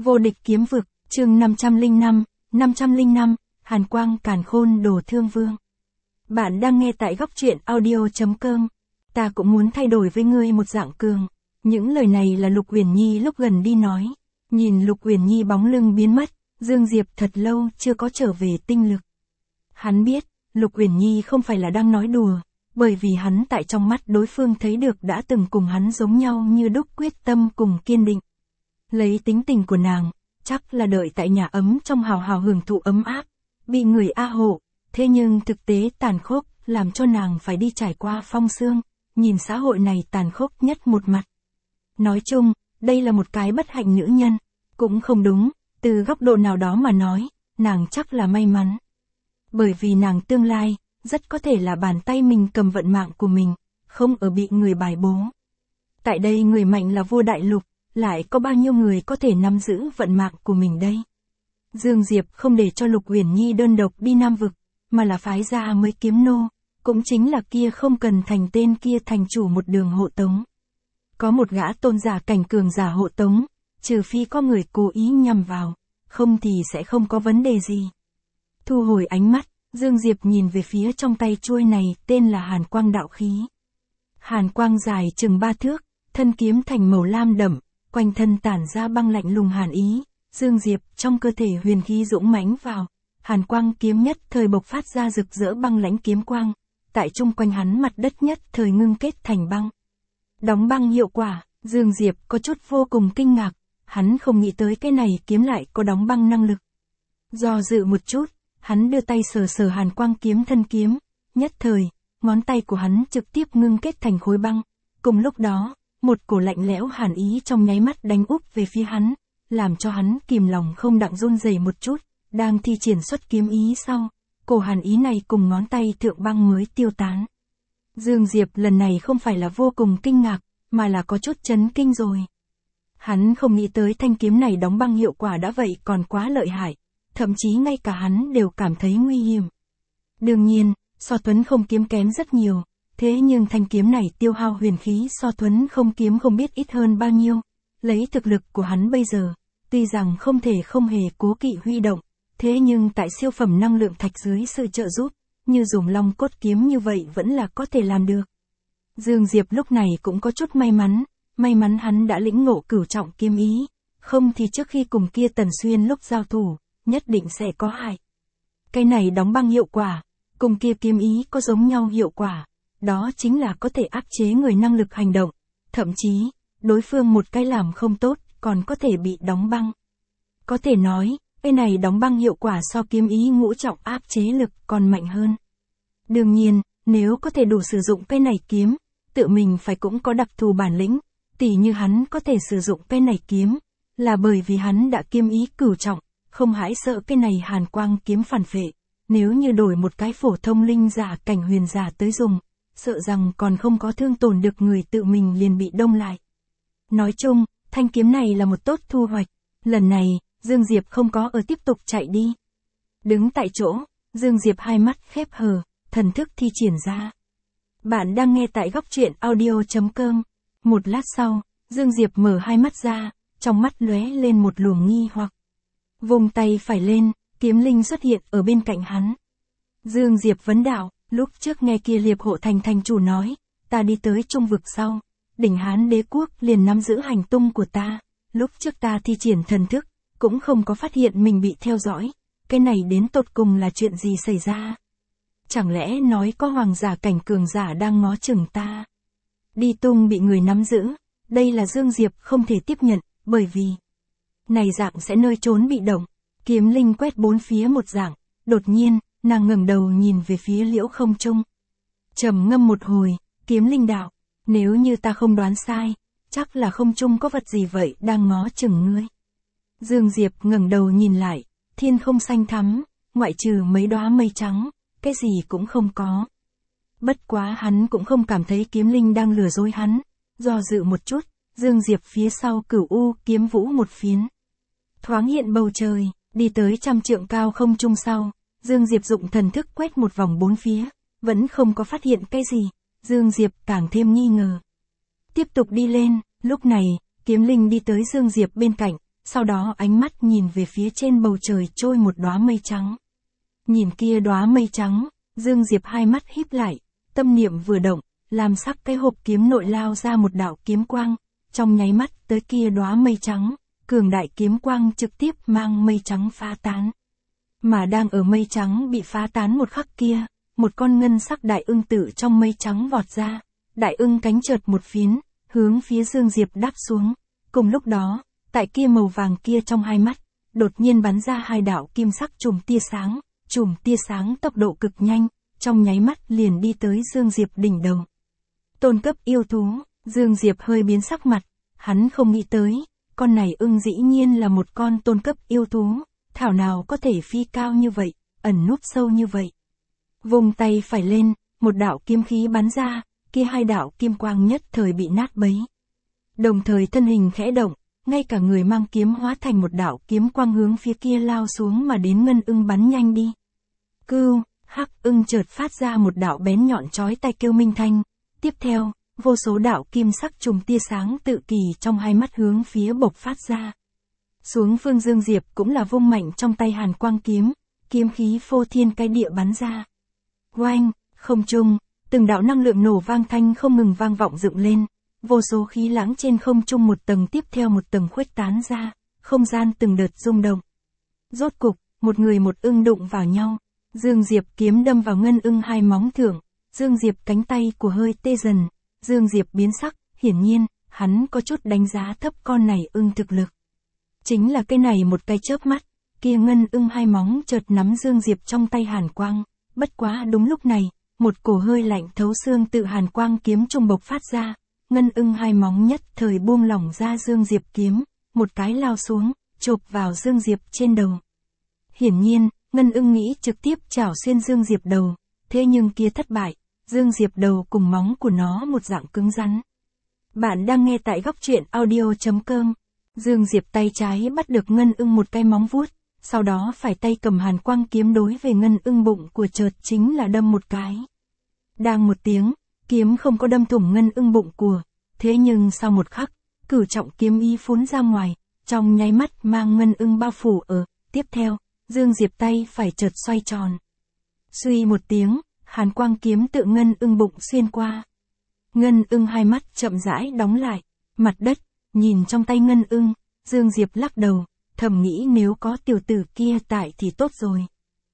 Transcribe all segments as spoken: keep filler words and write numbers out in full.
Vô địch kiếm vực, chương năm trăm lẻ năm, năm trăm lẻ năm, Hàn Quang Càn Khôn Đồ Thương Vương. Bạn đang nghe tại góc truyện audio.com. Ta cũng muốn thay đổi với ngươi một dạng cường. Những lời này là Lục Uyển Nhi lúc gần đi nói. Nhìn Lục Uyển Nhi bóng lưng biến mất, Dương Diệp thật lâu chưa có trở về tinh lực. Hắn biết, Lục Uyển Nhi không phải là đang nói đùa, bởi vì hắn tại trong mắt đối phương thấy được đã từng cùng hắn giống nhau như đúc, quyết tâm cùng kiên định. Lấy tính tình của nàng, chắc là đợi tại nhà ấm trong hào hào hưởng thụ ấm áp, bị người a hộ, thế nhưng thực tế tàn khốc, làm cho nàng phải đi trải qua phong sương, nhìn xã hội này tàn khốc nhất một mặt. Nói chung, đây là một cái bất hạnh nữ nhân, cũng không đúng, từ góc độ nào đó mà nói, nàng chắc là may mắn. Bởi vì nàng tương lai, rất có thể là bàn tay mình cầm vận mạng của mình, không ở bị người bài bố. Tại đây người mạnh là vua đại lục, lại có bao nhiêu người có thể nắm giữ vận mạng của mình đây? Dương Diệp không để cho Lục Uyển Nhi đơn độc đi Nam Vực, mà là phái ra mới kiếm nô, cũng chính là kia không cần thành tên kia thành chủ một đường hộ tống. Có một gã tôn giả cảnh cường giả hộ tống, trừ phi có người cố ý nhằm vào, không thì sẽ không có vấn đề gì. Thu hồi ánh mắt, Dương Diệp nhìn về phía trong tay chuôi này, tên là Hàn Quang đạo khí. Hàn Quang dài chừng ba thước, thân kiếm thành màu lam đậm, quanh thân tản ra băng lạnh lùng hàn ý. Dương Diệp trong cơ thể huyền khí dũng mãnh vào, Hàn Quang kiếm nhất thời bộc phát ra rực rỡ băng lãnh kiếm quang, tại chung quanh hắn mặt đất nhất thời ngưng kết thành băng. Đóng băng hiệu quả, Dương Diệp có chút vô cùng kinh ngạc, hắn không nghĩ tới cái này kiếm lại có đóng băng năng lực. Do dự một chút, hắn đưa tay sờ sờ Hàn Quang kiếm thân kiếm, nhất thời, ngón tay của hắn trực tiếp ngưng kết thành khối băng. Cùng lúc đó, một cổ lạnh lẽo hàn ý trong nháy mắt đánh úp về phía hắn, làm cho hắn kìm lòng không đặng run rẩy một chút, đang thi triển xuất kiếm ý sau, cổ hàn ý này cùng ngón tay thượng băng mới tiêu tán. Dương Diệp lần này không phải là vô cùng kinh ngạc, mà là có chút chấn kinh rồi. Hắn không nghĩ tới thanh kiếm này đóng băng hiệu quả đã vậy còn quá lợi hại, thậm chí ngay cả hắn đều cảm thấy nguy hiểm. Đương nhiên, so Tuấn không kiếm kém rất nhiều, thế nhưng thanh kiếm này tiêu hao huyền khí so Tuấn không kiếm không biết ít hơn bao nhiêu. Lấy thực lực của hắn bây giờ, tuy rằng không thể không hề cố kỵ huy động, thế nhưng tại siêu phẩm năng lượng thạch dưới sự trợ giúp, như dùng long cốt kiếm như vậy vẫn là có thể làm được. Dương Diệp lúc này cũng có chút may mắn, may mắn hắn đã lĩnh ngộ cửu trọng kiếm ý, không thì trước khi cùng kia Tần Xuyên lúc giao thủ, nhất định sẽ có hại. Cái này đóng băng hiệu quả, cùng kia kiếm ý có giống nhau hiệu quả, đó chính là có thể áp chế người năng lực hành động, thậm chí, đối phương một cái làm không tốt, còn có thể bị đóng băng. Có thể nói, cái này đóng băng hiệu quả so kiếm ý ngũ trọng áp chế lực còn mạnh hơn. Đương nhiên, nếu có thể đủ sử dụng cái này kiếm, tự mình phải cũng có đặc thù bản lĩnh, tỉ như hắn có thể sử dụng cái này kiếm, là bởi vì hắn đã kiếm ý cửu trọng, không hãi sợ cái này Hàn Quang kiếm phản phệ. Nếu như đổi một cái phổ thông linh giả cảnh huyền giả tới dùng, sợ rằng còn không có thương tổn được người tự mình liền bị đông lại. Nói chung, thanh kiếm này là một tốt thu hoạch. Lần này, Dương Diệp không có ở tiếp tục chạy đi. Đứng tại chỗ, Dương Diệp hai mắt khép hờ, thần thức thi triển ra. Bạn đang nghe tại góc truyện audio.com. Một lát sau, Dương Diệp mở hai mắt ra, trong mắt lóe lên một luồng nghi hoặc. Vùng tay phải lên, kiếm linh xuất hiện ở bên cạnh hắn. Dương Diệp vấn đạo, lúc trước nghe kia Liệp Hộ Thành thành chủ nói, ta đi tới Trung Vực sau, đỉnh Hán đế quốc liền nắm giữ hành tung của ta, lúc trước ta thi triển thần thức, cũng không có phát hiện mình bị theo dõi, cái này đến tột cùng là chuyện gì xảy ra? Chẳng lẽ nói có hoàng giả cảnh cường giả đang ngó chừng ta? Đi tung bị người nắm giữ, đây là Dương Diệp không thể tiếp nhận, bởi vì này dạng sẽ nơi trốn bị động. Kiếm linh quét bốn phía một dạng, đột nhiên, nàng ngẩng đầu nhìn về phía liễu không trung. Trầm ngâm một hồi, kiếm linh đạo, nếu như ta không đoán sai, chắc là không trung có vật gì vậy đang ngó chừng ngươi. Dương Diệp ngẩng đầu nhìn lại, thiên không xanh thắm, ngoại trừ mấy đóa mây trắng, cái gì cũng không có. Bất quá hắn cũng không cảm thấy kiếm linh đang lừa dối hắn, do dự một chút, Dương Diệp phía sau Cửu U kiếm vũ một phiến. Thoáng hiện bầu trời, đi tới trăm trượng cao không trung sau, Dương Diệp dụng thần thức quét một vòng bốn phía, vẫn không có phát hiện cái gì, Dương Diệp càng thêm nghi ngờ. Tiếp tục đi lên, lúc này, kiếm linh đi tới Dương Diệp bên cạnh, sau đó ánh mắt nhìn về phía trên bầu trời trôi một đóa mây trắng. Nhìn kia đóa mây trắng, Dương Diệp hai mắt híp lại, tâm niệm vừa động, làm sắc cái hộp kiếm nội lao ra một đạo kiếm quang, trong nháy mắt tới kia đóa mây trắng, cường đại kiếm quang trực tiếp mang mây trắng phá tán. Mà đang ở mây trắng bị phá tán một khắc kia, một con ngân sắc đại ưng tự trong mây trắng vọt ra, đại ưng cánh chợt một phiến, hướng phía Dương Diệp đáp xuống. Cùng lúc đó, tại kia màu vàng kia trong hai mắt, đột nhiên bắn ra hai đạo kim sắc chùm tia sáng, chùm tia sáng tốc độ cực nhanh, trong nháy mắt liền đi tới Dương Diệp đỉnh đầu. Tôn cấp yêu thú, Dương Diệp hơi biến sắc mặt, hắn không nghĩ tới, con này ưng dĩ nhiên là một con tôn cấp yêu thú, thảo nào có thể phi cao như vậy, ẩn núp sâu như vậy. Vùng tay phải lên, một đạo kiếm khí bắn ra, kia hai đạo kim quang nhất thời bị nát bấy. Đồng thời thân hình khẽ động, ngay cả người mang kiếm hóa thành một đạo kiếm quang hướng phía kia lao xuống mà đến ngân ưng bắn nhanh đi. Cưu, hắc ưng chợt phát ra một đạo bén nhọn chói tai kêu minh thanh, tiếp theo, vô số đạo kim sắc trùng tia sáng tự kỳ trong hai mắt hướng phía bộc phát ra. Xuống phương Dương Diệp cũng là vung mạnh trong tay hàn quang kiếm, kiếm khí phô thiên cái địa bắn ra. Oanh, không trung, từng đạo năng lượng nổ vang thanh không ngừng vang vọng dựng lên, vô số khí lãng trên không trung một tầng tiếp theo một tầng khuếch tán ra, không gian từng đợt rung động. Rốt cục, một người một ưng đụng vào nhau, Dương Diệp kiếm đâm vào ngân ưng hai móng thượng, Dương Diệp cánh tay của hơi tê dần, Dương Diệp biến sắc, hiển nhiên, hắn có chút đánh giá thấp con này ưng thực lực. Chính là cái này một cái chớp mắt, kia ngân ưng hai móng chợt nắm Dương Diệp trong tay hàn quang, bất quá đúng lúc này, một cổ hơi lạnh thấu xương tự hàn quang kiếm trung bộc phát ra, ngân ưng hai móng nhất thời buông lỏng ra Dương Diệp kiếm, một cái lao xuống, chộp vào Dương Diệp trên đầu. Hiển nhiên, ngân ưng nghĩ trực tiếp chảo xuyên Dương Diệp đầu, thế nhưng kia thất bại, Dương Diệp đầu cùng móng của nó một dạng cứng rắn. Bạn đang nghe tại góc truyện audio chấm com. Dương Diệp tay trái bắt được ngân ưng một cái móng vuốt, sau đó phải tay cầm hàn quang kiếm đối về ngân ưng bụng của chợt chính là đâm một cái. Đang một tiếng, kiếm không có đâm thủng ngân ưng bụng của, thế nhưng sau một khắc, cửu trọng kiếm ý phún ra ngoài, trong nháy mắt mang ngân ưng bao phủ ở, tiếp theo, Dương Diệp tay phải chợt xoay tròn. Suy một tiếng, hàn quang kiếm tự ngân ưng bụng xuyên qua. Ngân ưng hai mắt chậm rãi đóng lại, mặt đất, nhìn trong tay ngân ưng, Dương Diệp lắc đầu, thầm nghĩ nếu có tiểu tử kia tại thì tốt rồi.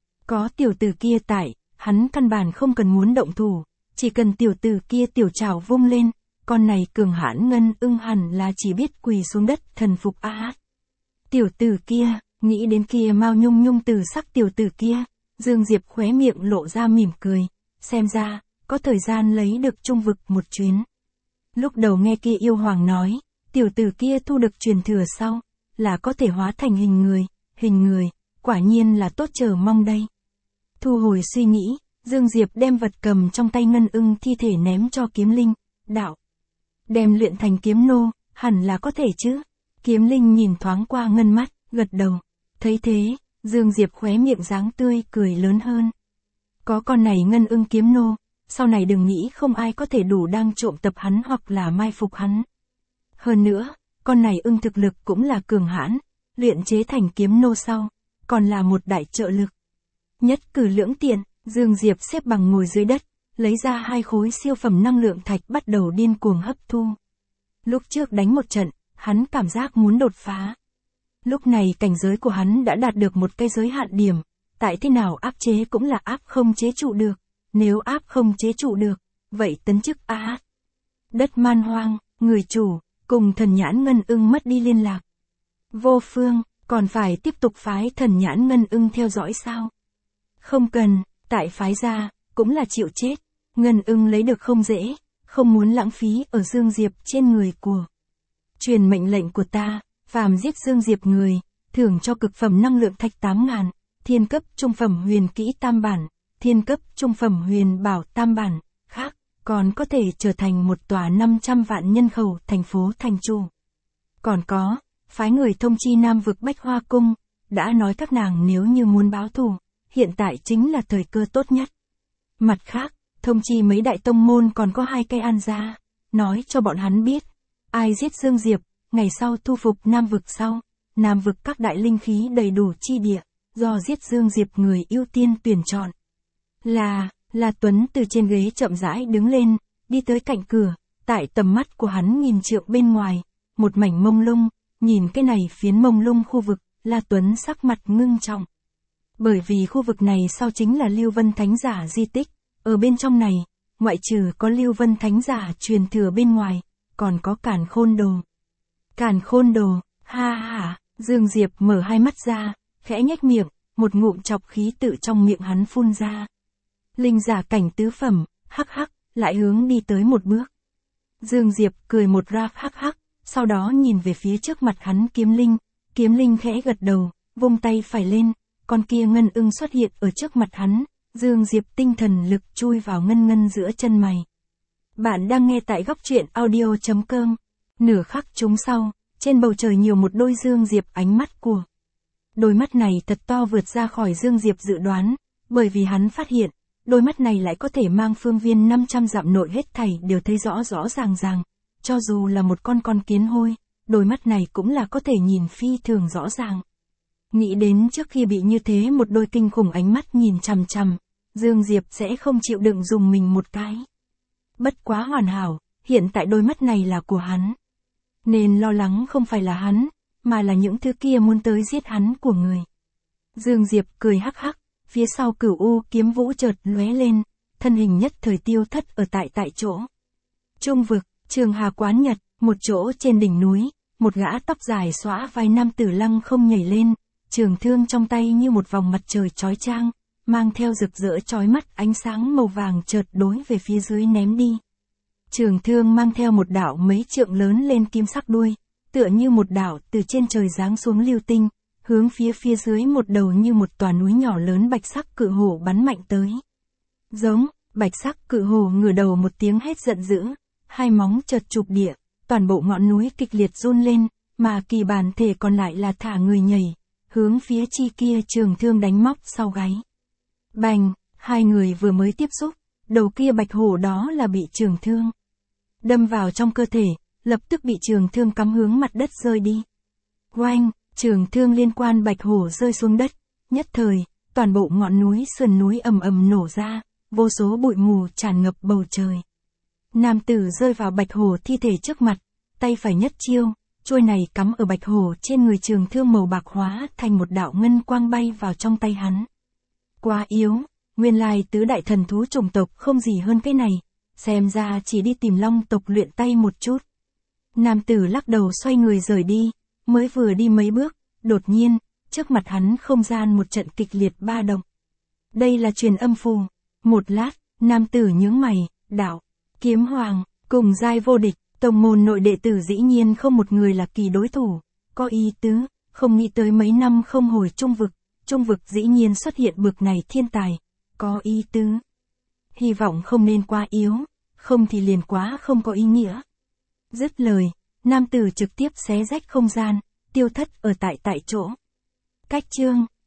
Có tiểu tử kia tại, hắn căn bản không cần muốn động thủ, chỉ cần tiểu tử kia tiểu trảo vung lên, con này cường hãn ngân ưng hẳn là chỉ biết quỳ xuống đất thần phục a à. Tiểu tử kia, nghĩ đến kia mau nhung nhung từ sắc tiểu tử kia, Dương Diệp khóe miệng lộ ra mỉm cười, xem ra, có thời gian lấy được trung vực một chuyến. Lúc đầu nghe kia yêu hoàng nói, tiểu tử kia thu được truyền thừa sau, là có thể hóa thành hình người, hình người, quả nhiên là tốt chờ mong đây. Thu hồi suy nghĩ, Dương Diệp đem vật cầm trong tay ngân ưng thi thể ném cho kiếm linh, đạo. Đem luyện thành kiếm nô, hẳn là có thể chứ. Kiếm linh nhìn thoáng qua ngân mắt, gật đầu. Thấy thế, Dương Diệp khóe miệng dáng tươi cười lớn hơn. Có con này ngân ưng kiếm nô, sau này đừng nghĩ không ai có thể đủ đang trộm tập hắn hoặc là mai phục hắn. Hơn nữa, con này ưng thực lực cũng là cường hãn, luyện chế thành kiếm nô sau, còn là một đại trợ lực. Nhất cử lưỡng tiện, Dương Diệp xếp bằng ngồi dưới đất, lấy ra hai khối siêu phẩm năng lượng thạch bắt đầu điên cuồng hấp thu. Lúc trước đánh một trận, hắn cảm giác muốn đột phá. Lúc này cảnh giới của hắn đã đạt được một cái giới hạn điểm, tại thế nào áp chế cũng là áp không chế trụ được, nếu áp không chế trụ được, vậy tấn chức a à. Đất man hoang, người chủ, cùng thần nhãn ngân ưng mất đi liên lạc. Vô phương, còn phải tiếp tục phái thần nhãn ngân ưng theo dõi sao? Không cần, tại phái ra, cũng là chịu chết. Ngân ưng lấy được không dễ, không muốn lãng phí ở Dương Diệp trên người của. Truyền mệnh lệnh của ta, phàm giết Dương Diệp người, thưởng cho cực phẩm năng lượng thạch tám ngàn, thiên cấp trung phẩm huyền kỹ tam bản, thiên cấp trung phẩm huyền bảo tam bản, khác, còn có thể trở thành một tòa năm trăm vạn nhân khẩu thành phố thành chủ. Còn có, phái người thông chi Nam vực Bách Hoa Cung, đã nói các nàng nếu như muốn báo thù, hiện tại chính là thời cơ tốt nhất. Mặt khác, thông chi mấy đại tông môn còn có hai cây an gia, nói cho bọn hắn biết, ai giết Dương Diệp, ngày sau thu phục Nam vực sau, Nam vực các đại linh khí đầy đủ chi địa, do giết Dương Diệp người ưu tiên tuyển chọn. Là, là Tuấn từ trên ghế chậm rãi đứng lên, đi tới cạnh cửa, tại tầm mắt của hắn nhìn trượng bên ngoài, một mảnh mông lung, nhìn cái này phiến mông lung khu vực, La Tuấn sắc mặt ngưng trọng. Bởi vì khu vực này sau chính là Lưu Vân Thánh Giả di tích, ở bên trong này, ngoại trừ có Lưu Vân Thánh Giả truyền thừa bên ngoài, còn có Càn Khôn Đồ. Càn Khôn Đồ, ha ha, Dương Diệp mở hai mắt ra, khẽ nhếch miệng, một ngụm chọc khí tự trong miệng hắn phun ra. Linh giả cảnh tứ phẩm, hắc hắc, lại hướng đi tới một bước. Dương Diệp cười một rap hắc hắc, sau đó nhìn về phía trước mặt hắn kiếm linh, kiếm linh khẽ gật đầu, vung tay phải lên, con kia ngân ưng xuất hiện ở trước mặt hắn, Dương Diệp tinh thần lực chui vào ngân ngân giữa chân mày. Bạn đang nghe tại góc truyện audio chấm com. Nửa khắc trúng sau, trên bầu trời nhiều một đôi Dương Diệp ánh mắt của. Đôi mắt này thật to vượt ra khỏi Dương Diệp dự đoán, bởi vì hắn phát hiện, đôi mắt này lại có thể mang phương viên năm trăm dặm nội hết thảy đều thấy rõ rõ ràng ràng, cho dù là một con con kiến hôi, đôi mắt này cũng là có thể nhìn phi thường rõ ràng. Nghĩ đến trước khi bị như thế một đôi kinh khủng ánh mắt nhìn chằm chằm, Dương Diệp sẽ không chịu đựng dùng mình một cái. Bất quá hoàn hảo, hiện tại đôi mắt này là của hắn. Nên lo lắng không phải là hắn, mà là những thứ kia muốn tới giết hắn của người. Dương Diệp cười hắc hắc, phía sau Cửu U kiếm vũ chợt lóe lên, thân hình nhất thời tiêu thất ở tại tại chỗ. Trung vực, Trường Hà Quán Nhật, một chỗ trên đỉnh núi, một gã tóc dài xõa vai nam tử lăng không nhảy lên, trường thương trong tay như một vòng mặt trời chói chang, mang theo rực rỡ chói mắt ánh sáng màu vàng chợt đối về phía dưới ném đi. Trường thương mang theo một đạo mấy trượng lớn lên kim sắc đuôi, tựa như một đạo từ trên trời giáng xuống lưu tinh, hướng phía phía dưới một đầu như một tòa núi nhỏ lớn bạch sắc cự hổ bắn mạnh tới. Giống, bạch sắc cự hổ ngửa đầu một tiếng hét giận dữ, hai móng chợt chụp địa, toàn bộ ngọn núi kịch liệt run lên, mà kỳ bản thể còn lại là thả người nhảy, hướng phía chi kia trường thương đánh móc sau gáy. Bành, hai người vừa mới tiếp xúc, đầu kia bạch hổ đó là bị trường thương đâm vào trong cơ thể, lập tức bị trường thương cắm hướng mặt đất rơi đi. Oanh, trường thương liên quan bạch hổ rơi xuống đất, nhất thời, toàn bộ ngọn núi sườn núi ầm ầm nổ ra, vô số bụi mù tràn ngập bầu trời. Nam tử rơi vào bạch hổ thi thể trước mặt, tay phải nhất chiêu, chuôi này cắm ở bạch hổ trên người trường thương màu bạc hóa thành một đạo ngân quang bay vào trong tay hắn. Quá yếu, nguyên lai tứ đại thần thú chủng tộc không gì hơn cái này, xem ra chỉ đi tìm long tộc luyện tay một chút. Nam tử lắc đầu xoay người rời đi, mới vừa đi mấy bước, đột nhiên, trước mặt hắn không gian một trận kịch liệt ba động. Đây là truyền âm phù. Một lát, nam tử nhướng mày, đạo, kiếm hoàng, cùng giai vô địch, tông môn nội đệ tử dĩ nhiên không một người là kỳ đối thủ, có ý tứ, không nghĩ tới mấy năm không hồi trung vực, trung vực dĩ nhiên xuất hiện bực này thiên tài, có ý tứ. Hy vọng không nên quá yếu, không thì liền quá không có ý nghĩa. Dứt lời, nam tử trực tiếp xé rách không gian, tiêu thất ở tại tại chỗ. Cách chương